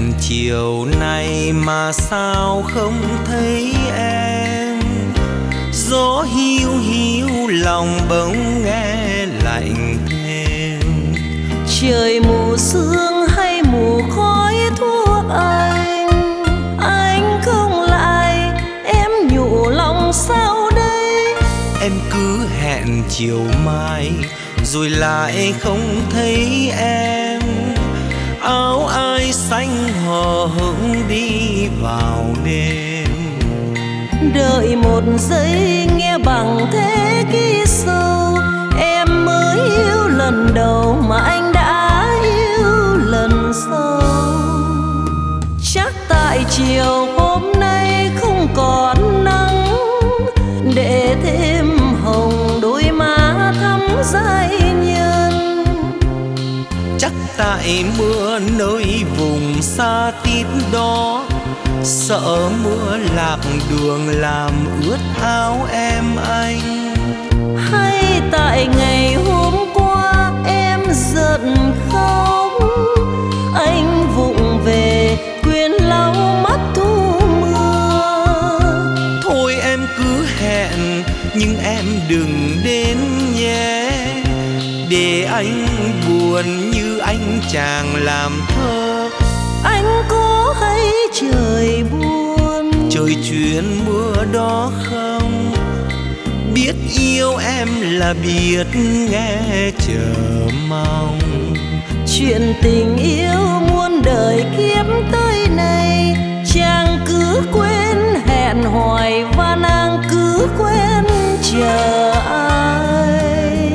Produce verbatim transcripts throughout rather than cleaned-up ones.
hẹn chiều nay mà sao không thấy em. Gió hiu hiu lòng bỗng nghe lạnh thêm. Trời mù sương hay mù khói thuốc anh, anh không lại em nhủ lòng sao đây. Em cứ hẹn chiều mai rồi lại không thấy em. Áo ai xanh hờ hững đi vào đêm. Đợi một giây nghe bằng thế ký sâu, em mới yêu lần đầu mà anh đã yêu lần sau. Chắc tại chiều hôm nay không còn nắng, để thêm hồng đôi má thắm giai nhân. Chắc tại mưa nơi vùng xa tít đó, sợ mưa lạc đường làm ướt áo em anh. Hay tại ngày hôm qua em giận khóc, anh vụng về quên lau mắt thu mưa. Thôi em cứ hẹn nhưng em đừng đến nhé, để anh buồn như anh chàng làm thơ. Anh có hay trời buồn, Trời chuyên mưa đó không? Biết yêu em là biết nghe chờ mong. chuyện tình yêu muôn đời kiếp tới này, chàng cứ quên hẹn hoài và nàng cứ quên chờ ai.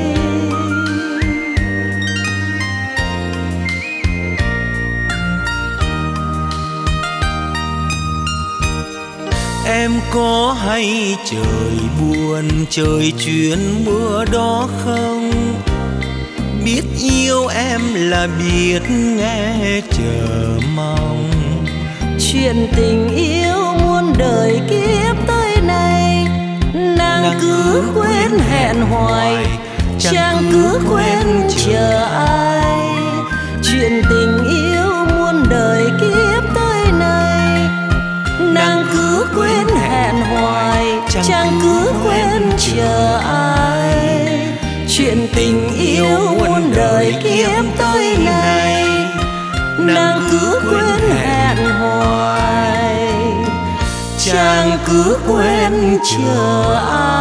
Em có hay trời buồn, trời chuyên mưa đó không? Biết yêu em là biết nghe chờ mong. Chuyện tình yêu muôn đời kiếp tới này, nàng, nàng cứ quên hẹn hoài, chàng cứ quên chờ ai. Chuyện tình yêu muôn đời kiếp tới này, nàng cứ quên hẹn hoài, chàng cứ quên chờ ai. Chuyện tình yêu muôn đời kiếp tới này, nàng cứ quên hẹn hoài, chàng cứ quên chờ ai.